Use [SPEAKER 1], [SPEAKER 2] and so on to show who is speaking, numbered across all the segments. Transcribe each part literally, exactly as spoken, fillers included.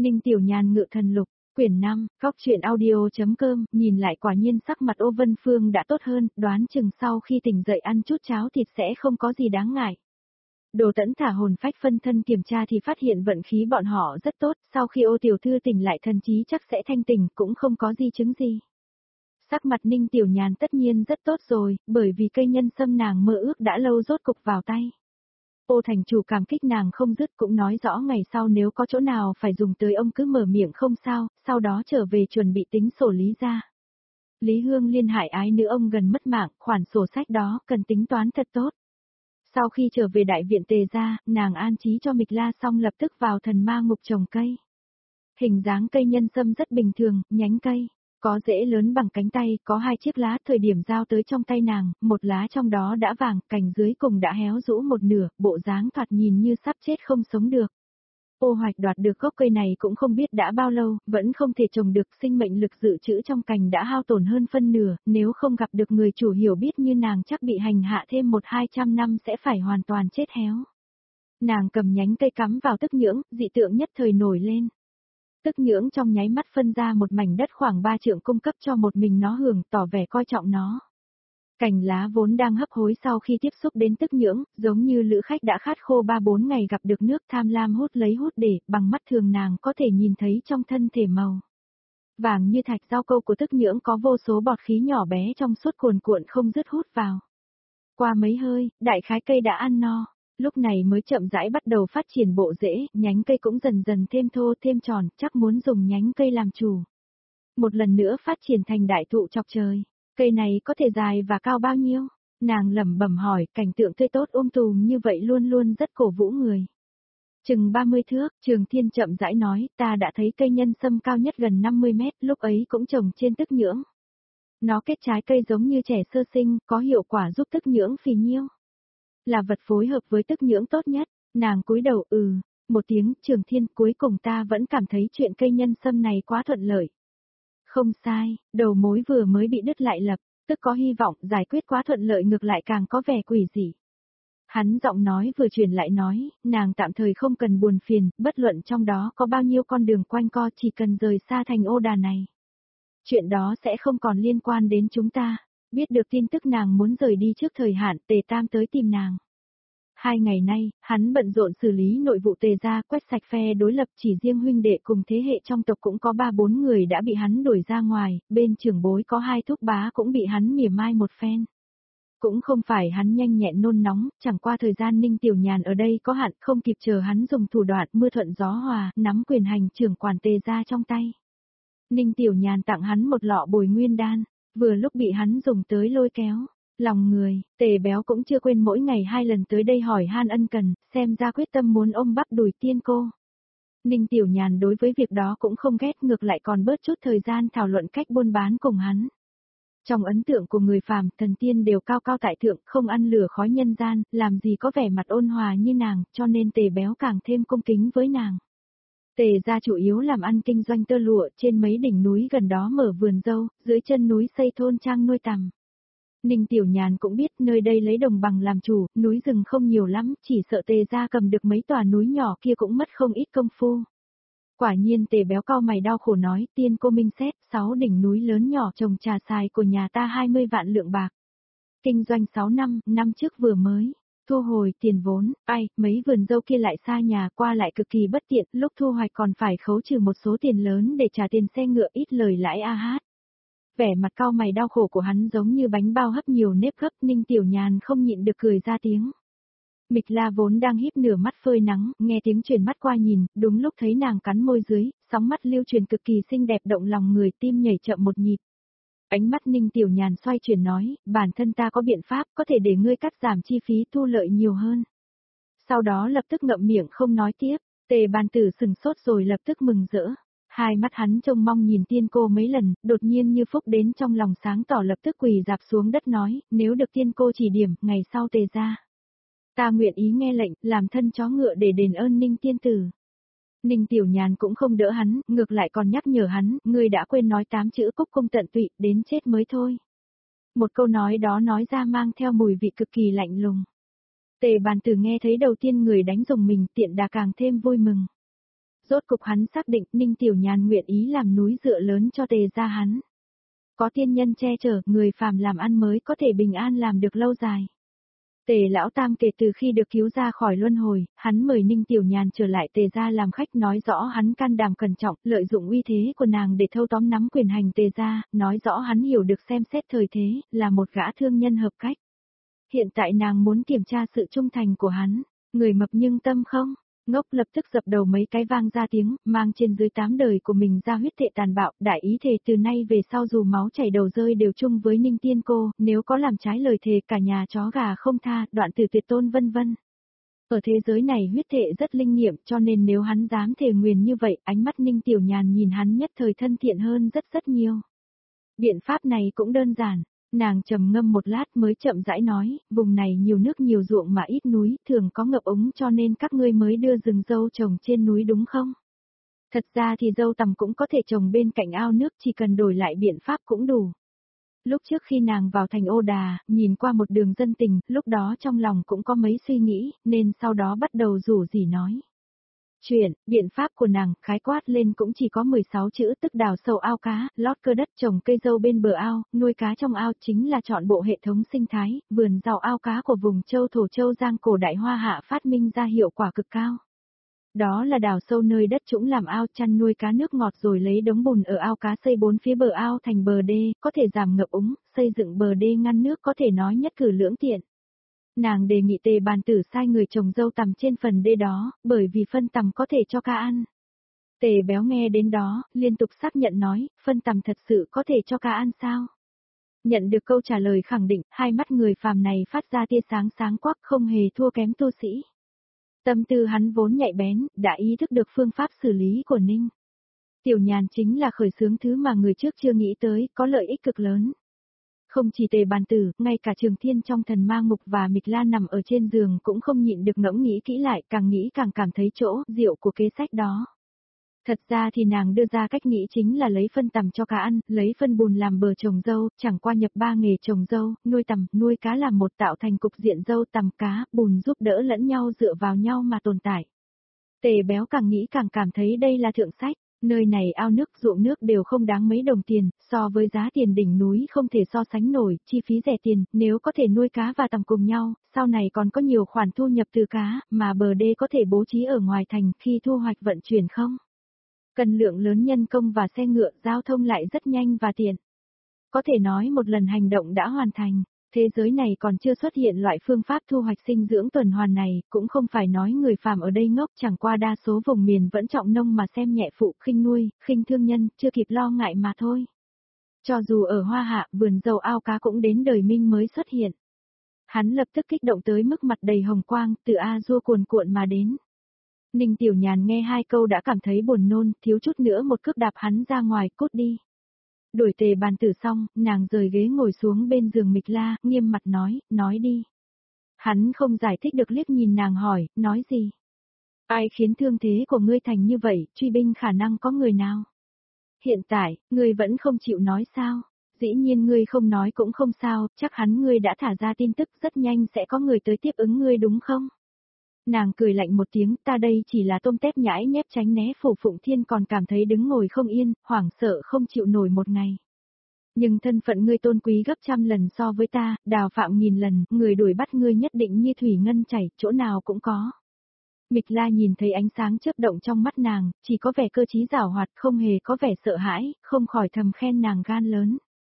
[SPEAKER 1] Ninh Tiểu Nhàn ngự thần lục, quyển năm, góc truyện audio.com, nhìn lại quả nhiên sắc mặt Ô Vân Phương đã tốt hơn, đoán chừng sau khi tỉnh dậy ăn chút cháo thịt sẽ không có gì đáng ngại. Đồ Tẫn thả hồn phách phân thân kiểm tra thì phát hiện vận khí bọn họ rất tốt, sau khi Ô Tiểu Thư tỉnh lại thần trí chắc sẽ thanh tỉnh, cũng không có di chứng gì. Sắc mặt Ninh Tiểu Nhàn tất nhiên rất tốt rồi, bởi vì cây nhân sâm nàng mơ ước đã lâu rốt cục vào tay. Ô thành chủ cảm kích nàng không dứt, cũng nói rõ ngày sau nếu có chỗ nào phải dùng tới ông cứ mở miệng không sao, sau đó trở về chuẩn bị tính sổ lý ra. Lý Hương Liên hại ái nữ ông gần mất mạng, khoản sổ sách đó cần tính toán thật tốt. Sau khi trở về đại viện Tề gia, nàng an trí cho Mịch La xong lập tức vào thần ma ngục trồng cây. Hình dáng cây nhân sâm rất bình thường, nhánh cây có rễ lớn bằng cánh tay, có hai chiếc lá, thời điểm giao tới trong tay nàng, một lá trong đó đã vàng, cành dưới cùng đã héo rũ một nửa, bộ dáng thoạt nhìn như sắp chết không sống được. Ô Hoạch đoạt được gốc cây này cũng không biết đã bao lâu, vẫn không thể trồng được, sinh mệnh lực dự trữ trong cành đã hao tổn hơn phân nửa, nếu không gặp được người chủ hiểu biết như nàng chắc bị hành hạ thêm một hai trăm năm sẽ phải hoàn toàn chết héo. Nàng cầm nhánh cây cắm vào tức nhưỡng, dị tượng nhất thời nổi lên. Tức nhưỡng trong nháy mắt phân ra một mảnh đất khoảng ba trượng cung cấp cho một mình nó hưởng, tỏ vẻ coi trọng nó. Cành lá vốn đang hấp hối sau khi tiếp xúc đến tức nhưỡng, giống như lữ khách đã khát khô ba bốn ngày gặp được nước, tham lam hút lấy hút để, bằng mắt thường nàng có thể nhìn thấy trong thân thể màu vàng như thạch rau câu của tức nhưỡng có vô số bọt khí nhỏ bé trong suốt cuồn cuộn không dứt hút vào. Qua mấy hơi, đại khái cây đã ăn no. Lúc này mới chậm rãi bắt đầu phát triển bộ rễ, nhánh cây cũng dần dần thêm thô thêm tròn, chắc muốn dùng nhánh cây làm chủ. Một lần nữa phát triển thành đại thụ chọc trời. Cây này có thể dài và cao bao nhiêu? Nàng lẩm bẩm hỏi, cảnh tượng tươi tốt um tùm như vậy luôn luôn rất cổ vũ người. Chừng ba mươi thước, Trường Thiên chậm rãi nói, ta đã thấy cây nhân sâm cao nhất gần năm mươi mét, lúc ấy cũng trồng trên tức nhưỡng. Nó kết trái cây giống như trẻ sơ sinh, có hiệu quả giúp tức nhưỡng phì nhiêu. Là vật phối hợp với tức nhưỡng tốt nhất, nàng cúi đầu ừ, một tiếng, Trường Thiên, cuối cùng ta vẫn cảm thấy chuyện cây nhân sâm này quá thuận lợi. Không sai, đầu mối vừa mới bị đứt lại lập, tức có hy vọng, giải quyết quá thuận lợi ngược lại càng có vẻ quỷ dị. Hắn giọng nói vừa truyền lại nói, nàng tạm thời không cần buồn phiền, bất luận trong đó có bao nhiêu con đường quanh co, chỉ cần rời xa thành ô đà này. Chuyện đó sẽ không còn liên quan đến chúng ta. Biết được tin tức nàng muốn rời đi trước thời hạn, Tề Tam tới tìm nàng. Hai ngày nay, hắn bận rộn xử lý nội vụ Tề gia, quét sạch phe đối lập, chỉ riêng huynh đệ cùng thế hệ trong tộc cũng có ba bốn người đã bị hắn đuổi ra ngoài, bên trưởng bối có hai thúc bá cũng bị hắn mỉa mai một phen. Cũng không phải hắn nhanh nhẹn nôn nóng, chẳng qua thời gian Ninh Tiểu Nhàn ở đây có hạn, không kịp chờ hắn dùng thủ đoạn mưa thuận gió hòa, nắm quyền hành trưởng quản Tề gia trong tay. Ninh Tiểu Nhàn tặng hắn một lọ bồi nguyên đan. Vừa lúc bị hắn dùng tới lôi kéo, lòng người, Tề Béo cũng chưa quên mỗi ngày hai lần tới đây hỏi han ân cần, xem ra quyết tâm muốn ôm bắp đùi tiên cô. Ninh Tiểu Nhàn đối với việc đó cũng không ghét, ngược lại còn bớt chút thời gian thảo luận cách buôn bán cùng hắn. Trong ấn tượng của người phàm, thần tiên đều cao cao tại thượng, không ăn lửa khói nhân gian, làm gì có vẻ mặt ôn hòa như nàng, cho nên Tề Béo càng thêm cung kính với nàng. Tề gia chủ yếu làm ăn kinh doanh tơ lụa, trên mấy đỉnh núi gần đó mở vườn dâu, dưới chân núi xây thôn trang nuôi tằm. Ninh Tiểu Nhàn cũng biết nơi đây lấy đồng bằng làm chủ, núi rừng không nhiều lắm, chỉ sợ Tề gia cầm được mấy tòa núi nhỏ kia cũng mất không ít công phu. Quả nhiên Tề Béo cau mày đau khổ nói, tiên cô minh xét, sáu đỉnh núi lớn nhỏ trồng trà xài của nhà ta hai mươi vạn lượng bạc. Kinh doanh sáu năm, năm trước vừa mới thu hồi tiền vốn, ai, mấy vườn dâu kia lại xa nhà, qua lại cực kỳ bất tiện, lúc thu hoạch còn phải khấu trừ một số tiền lớn để trả tiền xe ngựa, ít lời lãi a hát. Vẻ mặt cau mày đau khổ của hắn giống như bánh bao hấp nhiều nếp gấp, Ninh Tiểu Nhàn không nhịn được cười ra tiếng. Mịch La vốn đang híp nửa mắt phơi nắng, nghe tiếng truyền mắt qua nhìn, đúng lúc thấy nàng cắn môi dưới, sóng mắt lưu truyền cực kỳ xinh đẹp động lòng người, tim nhảy chậm một nhịp. Ánh mắt Ninh Tiểu Nhàn xoay chuyển nói, bản thân ta có biện pháp, có thể để ngươi cắt giảm chi phí thu lợi nhiều hơn. Sau đó lập tức ngậm miệng không nói tiếp, Tề Bàn Tử sừng sốt rồi lập tức mừng rỡ. Hai mắt hắn trông mong nhìn tiên cô mấy lần, đột nhiên như phúc đến trong lòng sáng tỏ lập tức quỳ dạp xuống đất nói, nếu được tiên cô chỉ điểm, ngày sau Tề gia, ta nguyện ý nghe lệnh, làm thân chó ngựa để đền ơn Ninh tiên tử. Ninh Tiểu Nhàn cũng không đỡ hắn, ngược lại còn nhắc nhở hắn, ngươi đã quên nói tám chữ cúc cung tận tụy, đến chết mới thôi. Một câu nói đó nói ra mang theo mùi vị cực kỳ lạnh lùng. Tề Bàn Tử nghe thấy đầu tiên người đánh dùng mình, tiện đà càng thêm vui mừng. Rốt cục hắn xác định Ninh Tiểu Nhàn nguyện ý làm núi dựa lớn cho Tề gia hắn. Có tiên nhân che chở, người phàm làm ăn mới có thể bình an làm được lâu dài. Tề lão tam kể từ khi được cứu ra khỏi luân hồi, hắn mời Ninh Tiểu Nhàn trở lại Tề gia làm khách, nói rõ hắn can đảm cẩn trọng, lợi dụng uy thế của nàng để thâu tóm nắm quyền hành Tề gia, nói rõ hắn hiểu được xem xét thời thế, là một gã thương nhân hợp cách. Hiện tại nàng muốn kiểm tra sự trung thành của hắn, người mập nhưng tâm không. Ngốc lập tức dập đầu mấy cái vang ra tiếng, mang trên dưới tám đời của mình ra huyết thệ tàn bạo, đại ý thề từ nay về sau dù máu chảy đầu rơi đều chung với Ninh Tiên cô, nếu có làm trái lời thề cả nhà chó gà không tha, đoạn tử tuyệt tôn vân vân. Ở thế giới này huyết thệ rất linh nghiệm, cho nên nếu hắn dám thề nguyền như vậy, ánh mắt Ninh Tiểu Nhàn nhìn hắn nhất thời thân thiện hơn rất rất nhiều. Biện pháp này cũng đơn giản. Nàng trầm ngâm một lát mới chậm rãi nói, vùng này nhiều nước nhiều ruộng mà ít núi, thường có ngập úng cho nên các ngươi mới đưa rừng dâu trồng trên núi đúng không? Thật ra thì dâu tằm cũng có thể trồng bên cạnh ao nước, chỉ cần đổi lại biện pháp cũng đủ. Lúc trước khi nàng vào thành Ô Đà, nhìn qua một đường dân tình, lúc đó trong lòng cũng có mấy suy nghĩ, nên sau đó bắt đầu rủ rỉ nói. Chuyện, biện pháp của nàng, khái quát lên cũng chỉ có mười sáu chữ, tức đào sâu ao cá, lót cơ đất trồng cây dâu bên bờ ao, nuôi cá trong ao, chính là chọn bộ hệ thống sinh thái, vườn rau ao cá của vùng châu Thổ Châu Giang cổ Đại Hoa Hạ phát minh ra hiệu quả cực cao. Đó là đào sâu nơi đất trũng làm ao, chăn nuôi cá nước ngọt rồi lấy đống bùn ở ao cá xây bốn phía bờ ao thành bờ đê, có thể giảm ngập úng, xây dựng bờ đê ngăn nước có thể nói nhất cử lưỡng tiện. Nàng đề nghị Tề Bàn Tử sai người trồng dâu tằm trên phần đê đó, bởi vì phân tằm có thể cho cá ăn. Tề Béo nghe đến đó, liên tục xác nhận nói, phân tằm thật sự có thể cho cá ăn sao? Nhận được câu trả lời khẳng định, hai mắt người phàm này phát ra tia sáng sáng quắc không hề thua kém tu sĩ. Tâm tư hắn vốn nhạy bén, đã ý thức được phương pháp xử lý của Ninh Tiểu Nhàn chính là khởi xướng thứ mà người trước chưa nghĩ tới, có lợi ích cực lớn. Không chỉ Tề Bàn Tử, ngay cả Trường Thiên trong thần ma ngục và Mịch La nằm ở trên giường cũng không nhịn được ngẫm nghĩ kỹ lại, càng nghĩ càng cảm thấy chỗ diệu của kế sách đó. Thật ra thì nàng đưa ra cách nghĩ chính là lấy phân tằm cho cá ăn, lấy phân bùn làm bờ trồng dâu, chẳng qua nhập ba nghề trồng dâu, nuôi tằm, nuôi cá làm một tạo thành cục diện dâu tằm cá, bùn giúp đỡ lẫn nhau dựa vào nhau mà tồn tại. Tề Béo càng nghĩ càng cảm thấy đây là thượng sách. Nơi này ao nước ruộng nước đều không đáng mấy đồng tiền, so với giá tiền đỉnh núi không thể so sánh nổi, chi phí rẻ tiền, nếu có thể nuôi cá và tằm cùng nhau, sau này còn có nhiều khoản thu nhập từ cá, mà bờ đê có thể bố trí ở ngoài thành khi thu hoạch vận chuyển không. Cần lượng lớn nhân công và xe ngựa, giao thông lại rất nhanh và tiện. Có thể nói một lần hành động đã hoàn thành. Thế giới này còn chưa xuất hiện loại phương pháp thu hoạch sinh dưỡng tuần hoàn này, cũng không phải nói người phàm ở đây ngốc, chẳng qua đa số vùng miền vẫn trọng nông mà xem nhẹ phụ, khinh nuôi, khinh thương nhân, chưa kịp lo ngại mà thôi. Cho dù ở Hoa Hạ, vườn dâu ao cá cũng đến đời Minh mới xuất hiện. Hắn lập tức kích động tới mức mặt đầy hồng quang, từ A Dua cuồn cuộn mà đến. Ninh Tiểu Nhàn nghe hai câu đã cảm thấy buồn nôn, thiếu chút nữa một cước đạp hắn ra ngoài, cút đi. Đuổi Tề Bàn Tử xong, nàng rời ghế ngồi xuống bên giường Mịch La, nghiêm mặt nói, nói đi. Hắn không giải thích được, liếc nhìn nàng hỏi, nói gì? Ai khiến thương thế của ngươi thành như vậy, truy binh khả năng có người nào? Hiện tại, ngươi vẫn không chịu nói sao? Dĩ nhiên ngươi không nói cũng không sao, chắc hắn ngươi đã thả ra tin tức rất nhanh sẽ có người tới tiếp ứng ngươi đúng không? Nàng cười lạnh một tiếng, ta đây chỉ là tôm tép nhãi nhép tránh né Phủ Phụng Thiên còn cảm thấy đứng ngồi không yên, hoảng sợ không chịu nổi một ngày. Nhưng thân phận ngươi tôn quý gấp trăm lần so với ta, đào phạm nghìn lần, người đuổi bắt ngươi nhất định như thủy ngân chảy, chỗ nào cũng có. Mịch La nhìn thấy ánh sáng chớp động trong mắt nàng, chỉ có vẻ cơ trí giảo hoạt, không hề có vẻ sợ hãi, không khỏi thầm khen nàng gan lớn.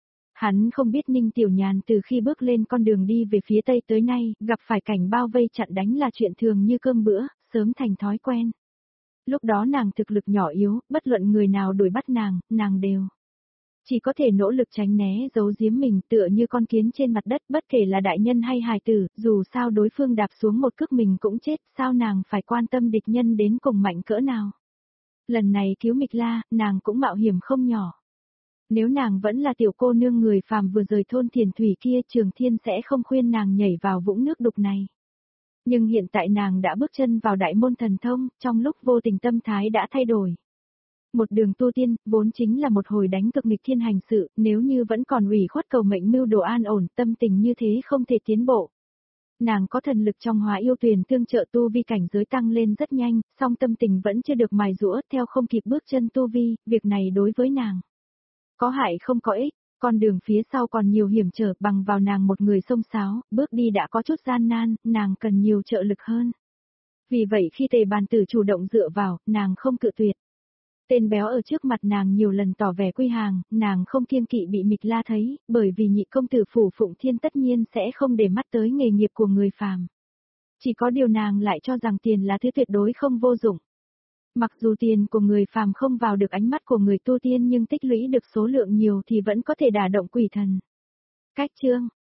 [SPEAKER 1] Hắn không biết Ninh Tiểu Nhàn từ khi bước lên con đường đi về phía Tây tới nay, gặp phải cảnh bao vây chặn đánh là chuyện thường như cơm bữa, sớm thành thói quen. Lúc đó nàng thực lực nhỏ yếu, bất luận người nào đuổi bắt nàng, nàng đều chỉ có thể nỗ lực tránh né giấu giếm mình tựa như con kiến trên mặt đất, bất kể là đại nhân hay hài tử, dù sao đối phương đạp xuống một cước mình cũng chết, sao nàng phải quan tâm địch nhân đến cùng mạnh cỡ nào. Lần này cứu Mịch La, nàng cũng mạo hiểm không nhỏ. Nếu nàng vẫn là tiểu cô nương người phàm vừa rời thôn Thiền Thủy kia, Trường Thiên sẽ không khuyên nàng nhảy vào vũng nước đục này. Nhưng hiện tại nàng đã bước chân vào đại môn thần thông, trong lúc vô tình tâm thái đã thay đổi. Một đường tu tiên, vốn chính là một hồi đánh cực nghịch thiên hành sự, nếu như vẫn còn ủy khuất cầu mệnh mưu đồ an ổn, tâm tình như thế không thể tiến bộ. Nàng có thần lực trong hóa yêu tuyền tương trợ tu vi cảnh giới tăng lên rất nhanh, song tâm tình vẫn chưa được mài giũa, theo không kịp bước chân tu vi, việc này đối với nàng có hại không có ích, con đường phía sau còn nhiều hiểm trở, bằng vào nàng một người xông xáo, bước đi đã có chút gian nan, nàng cần nhiều trợ lực hơn. Vì vậy khi Tề Bàn Tử chủ động dựa vào, nàng không cự tuyệt. Tên béo ở trước mặt nàng nhiều lần tỏ vẻ quy hàng, nàng không kiêng kỵ bị Mịch La thấy, bởi vì nhị công tử Phủ Phụng Thiên tất nhiên sẽ không để mắt tới nghề nghiệp của người phàm. Chỉ có điều nàng lại cho rằng tiền là thứ tuyệt đối không vô dụng. Mặc dù tiền của người phàm không vào được ánh mắt của người tu tiên nhưng tích lũy được số lượng nhiều thì vẫn có thể đả động quỷ thần. Cách chương